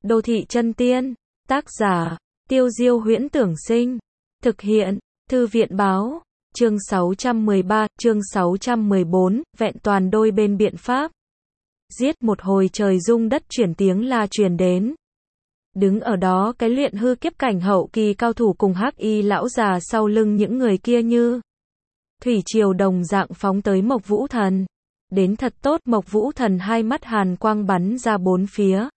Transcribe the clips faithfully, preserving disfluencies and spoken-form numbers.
Đô thị chân tiên, tác giả, Tiêu Diêu Huyễn Tưởng Sinh, thực hiện, Thư viện báo, chương sáu trăm mười ba, chương sáu trăm mười bốn, vẹn toàn đôi bên biện pháp. Giết một hồi trời rung đất chuyển tiếng la truyền đến. Đứng ở đó cái luyện hư kiếp cảnh hậu kỳ cao thủ cùng hắc y lão già sau lưng những người kia như thủy triều đồng dạng phóng tới Mộc Vũ Thần. Đến thật tốt, Mộc Vũ Thần hai mắt hàn quang bắn ra bốn phía.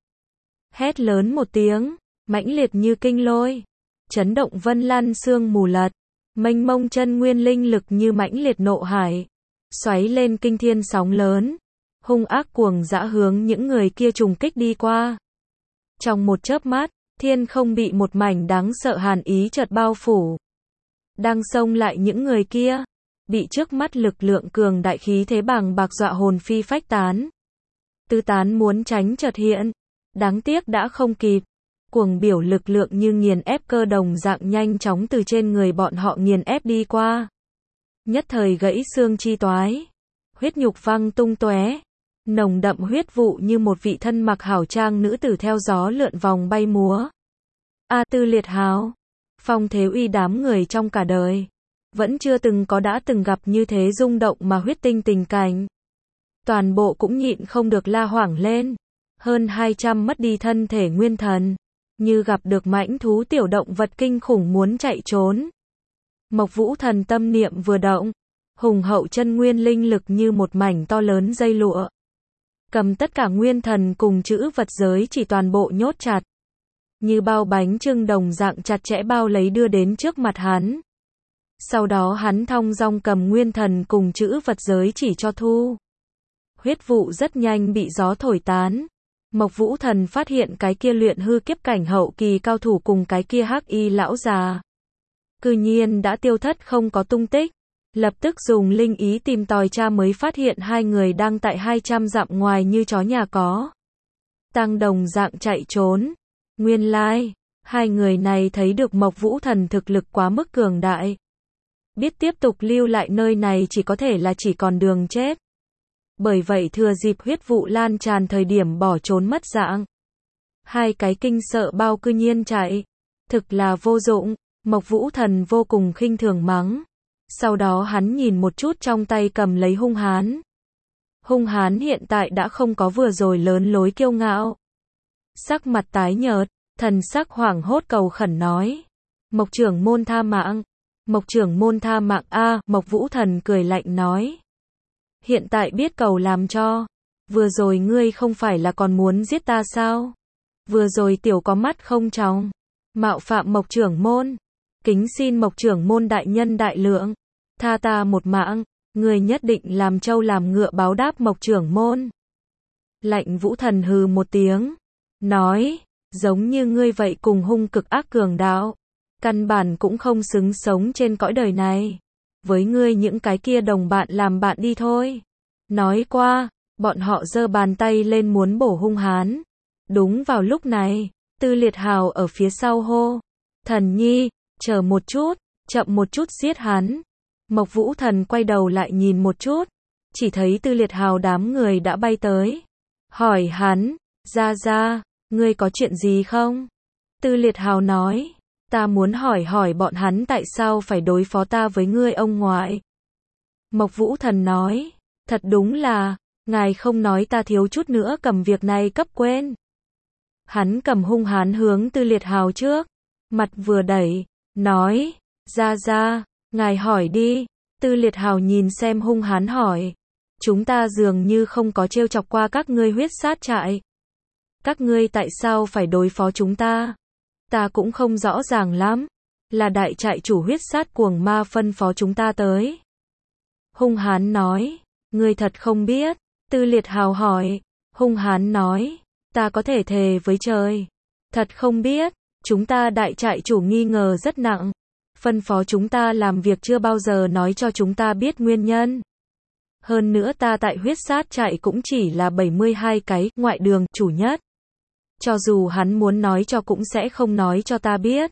Hét lớn một tiếng, mãnh liệt như kinh lôi, chấn động vân lan sương mù lật, mênh mông chân nguyên linh lực như mãnh liệt nộ hải, xoáy lên kinh thiên sóng lớn, hung ác cuồng dã hướng những người kia trùng kích đi qua. Trong một chớp mắt, thiên không bị một mảnh đáng sợ hàn ý chợt bao phủ. Đang xông lại những người kia, bị trước mắt lực lượng cường đại khí thế bàng bạc dọa hồn phi phách tán. Tứ tán muốn tránh chợt hiện, đáng tiếc đã không kịp. Cuồng biểu lực lượng như nghiền ép cơ đồng dạng nhanh chóng từ trên người bọn họ nghiền ép đi qua. Nhất thời gãy xương chi toái, huyết nhục văng tung tóe, nồng đậm huyết vụ như một vị thân mặc hảo trang nữ tử theo gió lượn vòng bay múa. A Tư Liệt Hào, Phong Thế Uy đám người trong cả đời, vẫn chưa từng có đã từng gặp như thế rung động mà huyết tinh tình cảnh. Toàn bộ cũng nhịn không được la hoảng lên. Hơn hai trăm mất đi thân thể nguyên thần, như gặp được mãnh thú tiểu động vật kinh khủng muốn chạy trốn. Mộc Vũ Thần tâm niệm vừa động, hùng hậu chân nguyên linh lực như một mảnh to lớn dây lụa, cầm tất cả nguyên thần cùng chữ vật giới chỉ toàn bộ nhốt chặt, như bao bánh chưng đồng dạng chặt chẽ bao lấy đưa đến trước mặt hắn. Sau đó hắn thong dong cầm nguyên thần cùng chữ vật giới chỉ cho thu. Huyết vụ rất nhanh bị gió thổi tán. Mộc Vũ Thần phát hiện cái kia luyện hư kiếp cảnh hậu kỳ cao thủ cùng cái kia hắc y lão già cư nhiên đã tiêu thất không có tung tích. Lập tức dùng linh ý tìm tòi tra mới phát hiện hai người đang tại hai trăm dặm ngoài như chó nhà có tang đồng dạng chạy trốn. Nguyên lai, hai người này thấy được Mộc Vũ Thần thực lực quá mức cường đại, biết tiếp tục lưu lại nơi này chỉ có thể là chỉ còn đường chết. Bởi vậy thừa dịp huyết vụ lan tràn thời điểm bỏ trốn mất dạng. Hai cái kinh sợ bao cư nhiên chạy, thực là vô dụng. Mộc Vũ Thần vô cùng khinh thường mắng. Sau đó hắn nhìn một chút trong tay cầm lấy hung hán. Hung hán hiện tại đã không có vừa rồi lớn lối kiêu ngạo. Sắc mặt tái nhợt, thần sắc hoảng hốt cầu khẩn nói. Mộc trưởng môn tha mạng. Mộc trưởng môn tha mạng a. Mộc Vũ Thần cười lạnh nói. Hiện tại biết cầu làm cho. Vừa rồi ngươi không phải là còn muốn giết ta sao? Vừa rồi tiểu có mắt không tròng. Mạo phạm Mộc trưởng môn. Kính xin Mộc trưởng môn đại nhân đại lượng. Tha ta một mạng. Ngươi nhất định làm trâu làm ngựa báo đáp Mộc trưởng môn. Lạnh Vũ Thần hừ một tiếng. Nói. Giống như ngươi vậy cùng hung cực ác cường đạo. Căn bản cũng không xứng sống trên cõi đời này. Với ngươi những cái kia đồng bạn làm bạn đi thôi. Nói qua, bọn họ giơ bàn tay lên muốn bổ hung hán. Đúng vào lúc này, Tư Liệt Hào ở phía sau hô. Thần nhi, chờ một chút, chậm một chút giết hắn. Mộc Vũ Thần quay đầu lại nhìn một chút. Chỉ thấy Tư Liệt Hào đám người đã bay tới. Hỏi hắn, ra ra, ngươi có chuyện gì không? Tư Liệt Hào nói. Ta muốn hỏi hỏi bọn hắn tại sao phải đối phó ta với ngươi ông ngoại. Mộc Vũ Thần nói, thật đúng là, ngài không nói ta thiếu chút nữa cầm việc này cấp quên. Hắn cầm hung hán hướng Tư Liệt Hào trước, mặt vừa đẩy, nói, ra ra, ngài hỏi đi. Tư Liệt Hào nhìn xem hung hán hỏi, chúng ta dường như không có trêu chọc qua các ngươi huyết sát trại. Các ngươi tại sao phải đối phó chúng ta? Ta cũng không rõ ràng lắm, là đại trại chủ huyết sát cuồng ma phân phó chúng ta tới. Hung hán nói, ngươi thật không biết. Tư Liệt Hào hỏi, hung hán nói, ta có thể thề với trời, thật không biết. Chúng ta đại trại chủ nghi ngờ rất nặng, phân phó chúng ta làm việc chưa bao giờ nói cho chúng ta biết nguyên nhân. Hơn nữa ta tại huyết sát trại cũng chỉ là bảy mươi hai cái ngoại đường chủ nhất. Cho dù hắn muốn nói cho cũng sẽ không nói cho ta biết.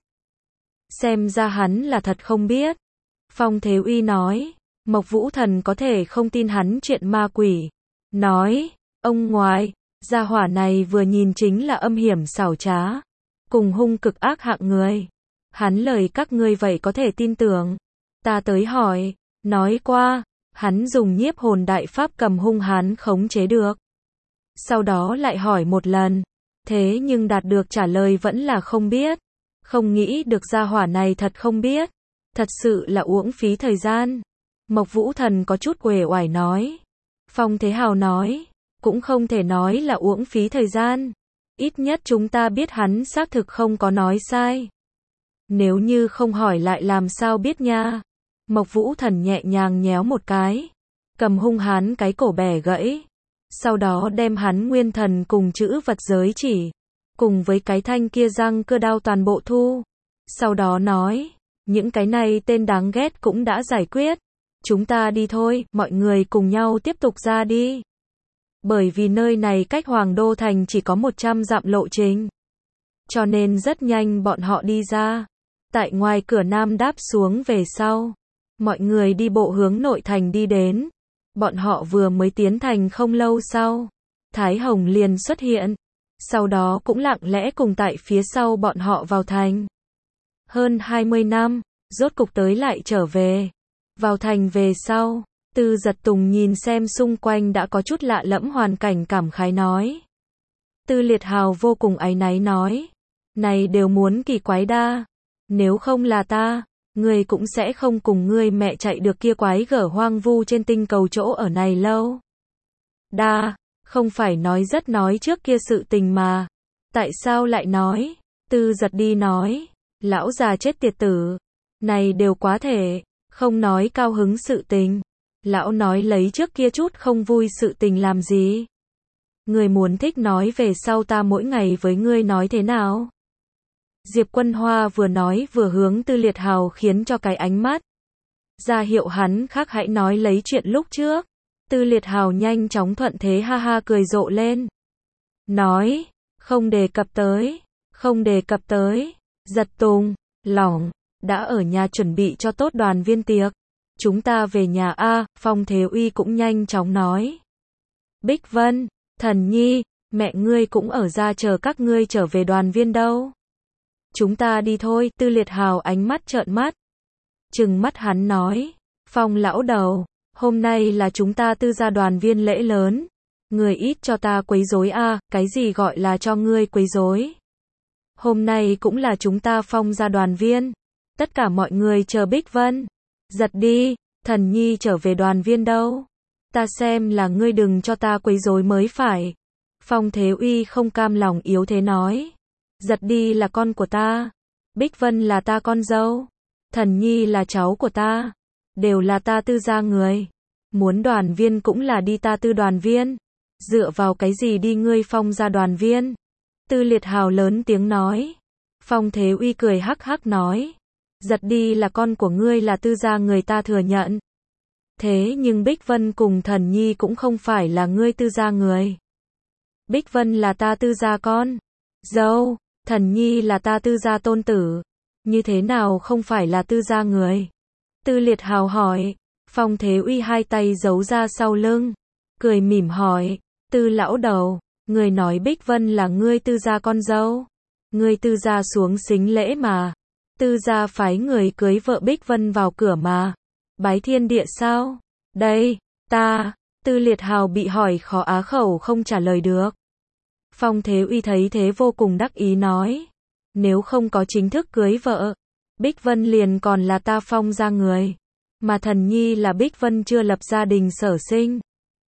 Xem ra hắn là thật không biết. Phong Thế Uy nói. Mộc Vũ Thần có thể không tin hắn chuyện ma quỷ. Nói, ông ngoại, Gia hỏa này vừa nhìn chính là âm hiểm xảo trá, cùng hung cực ác hạng người. Hắn lời các ngươi vậy có thể tin tưởng. Ta tới hỏi, nói qua, hắn dùng nhiếp hồn đại pháp cầm hung hán khống chế được. Sau đó lại hỏi một lần, thế nhưng đạt được trả lời vẫn là không biết. Không nghĩ được gia hỏa này thật không biết, thật sự là uổng phí thời gian. Mộc Vũ Thần có chút uể oải nói. Phong Thế Hào nói, cũng không thể nói là uổng phí thời gian. Ít nhất chúng ta biết hắn xác thực không có nói sai. Nếu như không hỏi lại làm sao biết nha. Mộc Vũ Thần nhẹ nhàng nhéo một cái, cầm hung hán cái cổ bẻ gãy. Sau đó đem hắn nguyên thần cùng chữ vật giới chỉ, cùng với cái thanh kia răng cưa đao toàn bộ thu. Sau đó nói, những cái này tên đáng ghét cũng đã giải quyết. Chúng ta đi thôi, mọi người cùng nhau tiếp tục ra đi. Bởi vì nơi này cách Hoàng Đô Thành chỉ có một trăm dặm lộ trình. Cho nên rất nhanh bọn họ đi ra. Tại ngoài cửa nam đáp xuống về sau. Mọi người đi bộ hướng nội thành đi đến. Bọn họ vừa mới tiến thành không lâu sau. Thái Hồng liền xuất hiện. Sau đó cũng lặng lẽ cùng tại phía sau bọn họ vào thành. Hơn hai mươi năm, rốt cục tới lại trở về. Vào thành về sau, Tư Giật Tùng nhìn xem xung quanh đã có chút lạ lẫm hoàn cảnh cảm khái nói. Tư Liệt Hào vô cùng áy náy nói. Này đều muốn kỳ quái đa. Nếu không là ta, ngươi cũng sẽ không cùng ngươi mẹ chạy được kia quái gở hoang vu trên tinh cầu chỗ ở này lâu. Đa, không phải nói rất nói trước kia sự tình mà. Tại sao lại nói? Tư Giật đi nói. Lão già chết tiệt tử. Này đều quá thể. Không nói cao hứng sự tình. Lão nói lấy trước kia chút không vui sự tình làm gì. Người muốn thích nói về sau ta mỗi ngày với ngươi nói thế nào? Diệp Quân Hoa vừa nói vừa hướng Tư Liệt Hào khiến cho cái ánh mắt. Ra hiệu hắn khác hãy nói lấy chuyện lúc trước. Tư Liệt Hào nhanh chóng thuận thế ha ha cười rộ lên. Nói, không đề cập tới, không đề cập tới. Giật Tùng, lỏng, đã ở nhà chuẩn bị cho tốt đoàn viên tiệc. Chúng ta về nhà a. Phong Thế Uy cũng nhanh chóng nói. Bích Vân, Thần Nhi, mẹ ngươi cũng ở ra chờ các ngươi trở về đoàn viên đâu. Chúng ta đi thôi. Tư Liệt Hào ánh mắt trợn mắt. Trừng mắt hắn nói. Phong lão đầu, hôm nay là chúng ta Tư gia đoàn viên lễ lớn. Người ít cho ta quấy rối a. Cái gì gọi là cho ngươi quấy rối? Hôm nay cũng là chúng ta Phong gia đoàn viên. Tất cả mọi người chờ Bích Vân. Giật đi, Thần Nhi trở về đoàn viên đâu. Ta xem là ngươi đừng cho ta quấy rối mới phải. Phong Thế Uy không cam lòng yếu thế nói. Giật đi là con của ta. Bích Vân là ta con dâu. Thần Nhi là cháu của ta. Đều là ta Tư gia người. Muốn đoàn viên cũng là đi ta Tư đoàn viên. Dựa vào cái gì đi ngươi Phong gia đoàn viên? Tư Liệt Hào lớn tiếng nói. Phong Thế Uy cười hắc hắc nói. Giật đi là con của ngươi là Tư gia người ta thừa nhận. Thế nhưng Bích Vân cùng Thần Nhi cũng không phải là ngươi Tư gia người. Bích Vân là ta Tư gia con. Dâu, Thần Nhi là ta Tư gia tôn tử. Như thế nào không phải là Tư gia người? Tư Liệt Hào hỏi. Phong Thế Uy hai tay giấu ra sau lưng. Cười mỉm hỏi. Tư lão đầu, người nói Bích Vân là ngươi Tư gia con dâu. Ngươi Tư gia xuống xính lễ mà. Tư gia phái người cưới vợ Bích Vân vào cửa mà. Bái thiên địa sao? Đây, ta. Tư Liệt Hào bị hỏi khó á khẩu không trả lời được. Phong Thế Uy thấy thế vô cùng đắc ý nói. Nếu không có chính thức cưới vợ, Bích Vân liền còn là ta Phong gia người. Mà Thần Nhi là Bích Vân chưa lập gia đình sở sinh.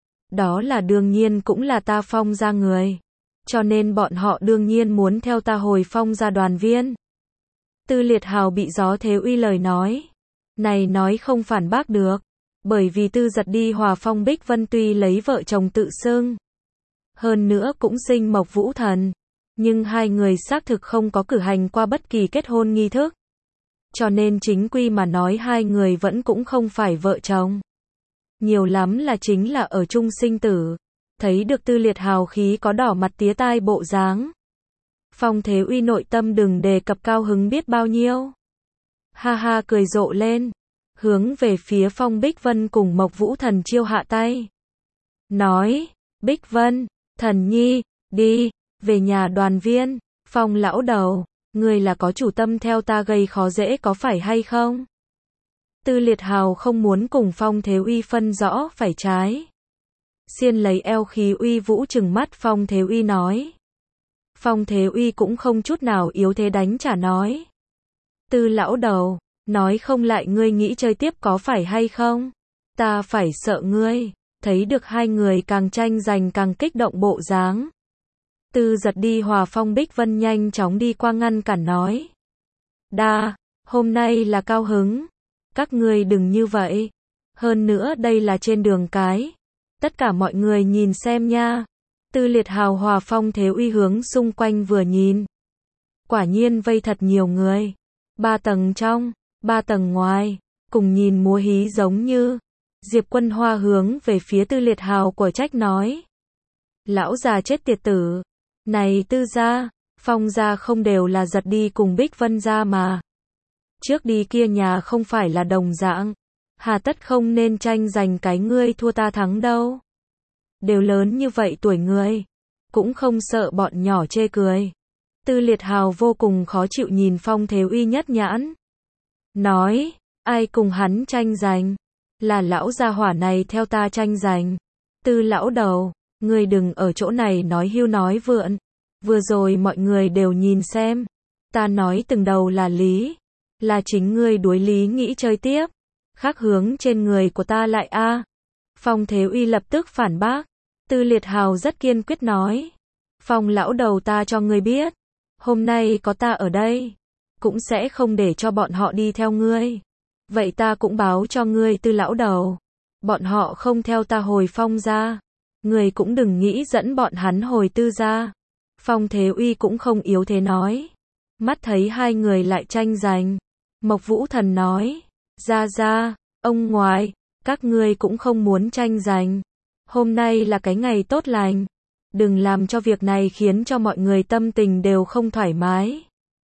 Đó là đương nhiên cũng là ta Phong gia người. Cho nên bọn họ đương nhiên muốn theo ta hồi Phong gia đoàn viên. Tư Liệt Hào bị Gió Thế Uy lời nói. Này nói không phản bác được. Bởi vì Tư Giật đi hòa Phong Bích Vân tuy lấy vợ chồng tự xưng. Hơn nữa cũng sinh Mộc Vũ Thần. Nhưng hai người xác thực không có cử hành qua bất kỳ kết hôn nghi thức. Cho nên chính quy mà nói hai người vẫn cũng không phải vợ chồng. Nhiều lắm là chính là ở chung sinh tử. Thấy được Tư Liệt Hào khí có đỏ mặt tía tai bộ dáng. Phong Thế Uy nội tâm đừng đề cập cao hứng biết bao nhiêu. Ha ha cười rộ lên. Hướng về phía Phong Bích Vân cùng Mộc Vũ Thần chiêu hạ tay. Nói, Bích Vân, Thần Nhi, Đi, về nhà đoàn viên. Phong lão đầu, ngươi là có chủ tâm theo ta gây khó dễ có phải hay không? Tư Liệt Hào không muốn cùng Phong Thế Uy phân rõ phải trái. Xiên lấy eo khí uy vũ trừng mắt Phong Thế Uy nói. Phong Thế Uy cũng không chút nào yếu thế đánh trả nói. Tư lão đầu, nói không lại ngươi nghĩ chơi tiếp có phải hay không? Ta phải sợ ngươi. Thấy được hai người càng tranh giành càng kích động bộ dáng. Tư Giật đi hòa Phong Bích Vân nhanh chóng đi qua ngăn cản nói. Đa, hôm nay là cao hứng. Các ngươi đừng như vậy. Hơn nữa đây là trên đường cái. Tất cả mọi người nhìn xem nha. Tư Liệt Hào hòa Phong Thế Uy hướng xung quanh vừa nhìn. Quả nhiên vây thật nhiều người. Ba tầng trong, ba tầng ngoài, cùng nhìn múa hí giống như. Diệp Quân Hoa hướng về phía Tư Liệt Hào của trách nói. Lão già chết tiệt tử. Này Tư gia, Phong gia không đều là Giật đi cùng Bích Vân gia mà. Trước đi kia nhà không phải là đồng dạng. Hà tất không nên tranh giành cái ngươi thua ta thắng đâu. Đều lớn như vậy tuổi người. Cũng không sợ bọn nhỏ chê cười. Tư Liệt Hào vô cùng khó chịu nhìn Phong Thế Uy nhất nhãn. Nói, ai cùng hắn tranh giành? Là lão gia hỏa này theo ta tranh giành. Tư lão đầu, ngươi đừng ở chỗ này nói hưu nói vượn. Vừa rồi mọi người đều nhìn xem. Ta nói từng đầu là lý. Là chính ngươi đuối lý nghĩ chơi tiếp. Khác hướng trên người của ta lại a. À. Phong Thế Uy lập tức phản bác. Tư Liệt Hào rất kiên quyết nói. Phong lão đầu ta cho ngươi biết. Hôm nay có ta ở đây. Cũng sẽ không để cho bọn họ đi theo ngươi. Vậy ta cũng báo cho ngươi Tư lão đầu. Bọn họ không theo ta hồi Phong gia. Ngươi cũng đừng nghĩ dẫn bọn hắn hồi Tư gia. Phong Thế Uy cũng không yếu thế nói. Mắt thấy hai người lại tranh giành. Mộc Vũ Thần nói. Ra ra, ông ngoại, các ngươi cũng không muốn tranh giành. Hôm nay là cái ngày tốt lành. Đừng làm cho việc này khiến cho mọi người tâm tình đều không thoải mái.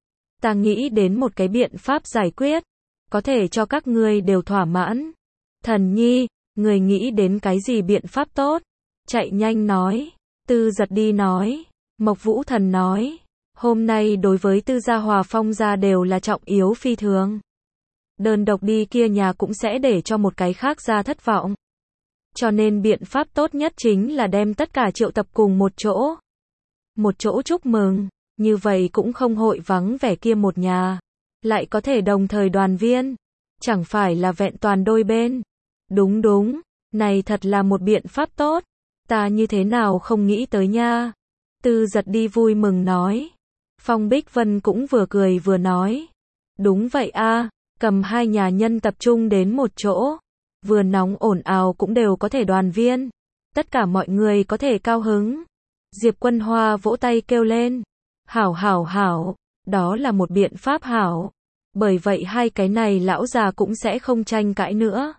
Ta nghĩ đến một cái biện pháp giải quyết. Có thể cho các ngươi đều thỏa mãn. Thần nhi, người nghĩ đến cái gì biện pháp tốt? Chạy nhanh nói. Tư Giật đi nói. Mộc Vũ Thần nói. Hôm nay đối với Tư gia hòa Phong gia đều là trọng yếu phi thường. Đơn độc đi kia nhà cũng sẽ để cho một cái khác gia thất vọng. Cho nên biện pháp tốt nhất chính là đem tất cả triệu tập cùng một chỗ. Một chỗ chúc mừng, như vậy cũng không hội vắng vẻ kia một nhà. Lại có thể đồng thời đoàn viên. Chẳng phải là vẹn toàn đôi bên. Đúng đúng, này thật là một biện pháp tốt. Ta như thế nào không nghĩ tới nha. Tư Giật đi vui mừng nói. Phong Bích Vân cũng vừa cười vừa nói. Đúng vậy a, cầm hai nhà nhân tập trung đến một chỗ. Vừa nóng ồn ào cũng đều có thể đoàn viên. Tất cả mọi người có thể cao hứng. Diệp Quân Hoa vỗ tay kêu lên. Hảo hảo hảo, đó là một biện pháp hảo. Bởi vậy hai cái này lão già cũng sẽ không tranh cãi nữa.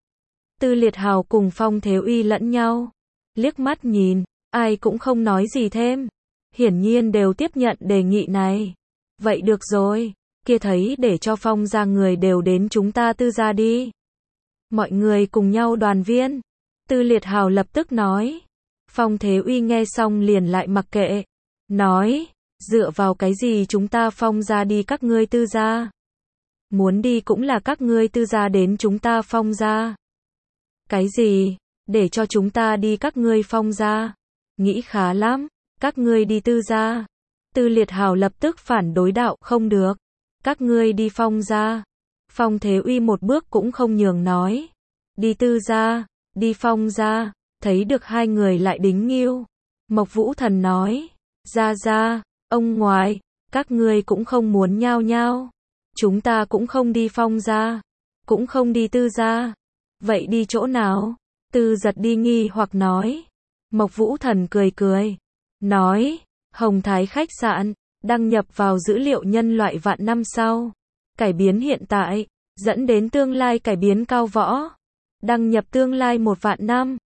Tư Liệt Hào cùng Phong Thế Uy lẫn nhau. Liếc mắt nhìn, ai cũng không nói gì thêm. Hiển nhiên đều tiếp nhận đề nghị này. Vậy được rồi, kia thấy để cho Phong gia người đều đến chúng ta Tư gia đi. Mọi người cùng nhau đoàn viên. Tư Liệt Hào lập tức nói. Phong Thế Uy nghe xong liền lại mặc kệ. Nói, dựa vào cái gì chúng ta Phong gia đi các ngươi Tư gia? Muốn đi cũng là các ngươi Tư gia đến chúng ta Phong gia. Cái gì? Để cho chúng ta đi các ngươi Phong gia? Nghĩ khá lắm, các ngươi đi Tư gia. Tư Liệt Hào lập tức phản đối đạo, không được. Các ngươi đi Phong gia. Phong Thế Uy một bước cũng không nhường nói. Đi Tư gia, đi Phong gia. Thấy được hai người lại đính nghiêu. Mộc Vũ Thần nói. Ra ra, ông ngoại, các ngươi cũng không muốn nhao nhao. Chúng ta cũng không đi Phong gia. Cũng không đi Tư gia. Vậy đi chỗ nào? Tư Giật đi nghi hoặc nói. Mộc Vũ Thần cười cười. Nói, Hồng Thái khách sạn, đăng nhập vào dữ liệu nhân loại vạn năm sau. Cải biến hiện tại, dẫn đến tương lai cải biến cao võ. Đăng nhập tương lai một vạn năm.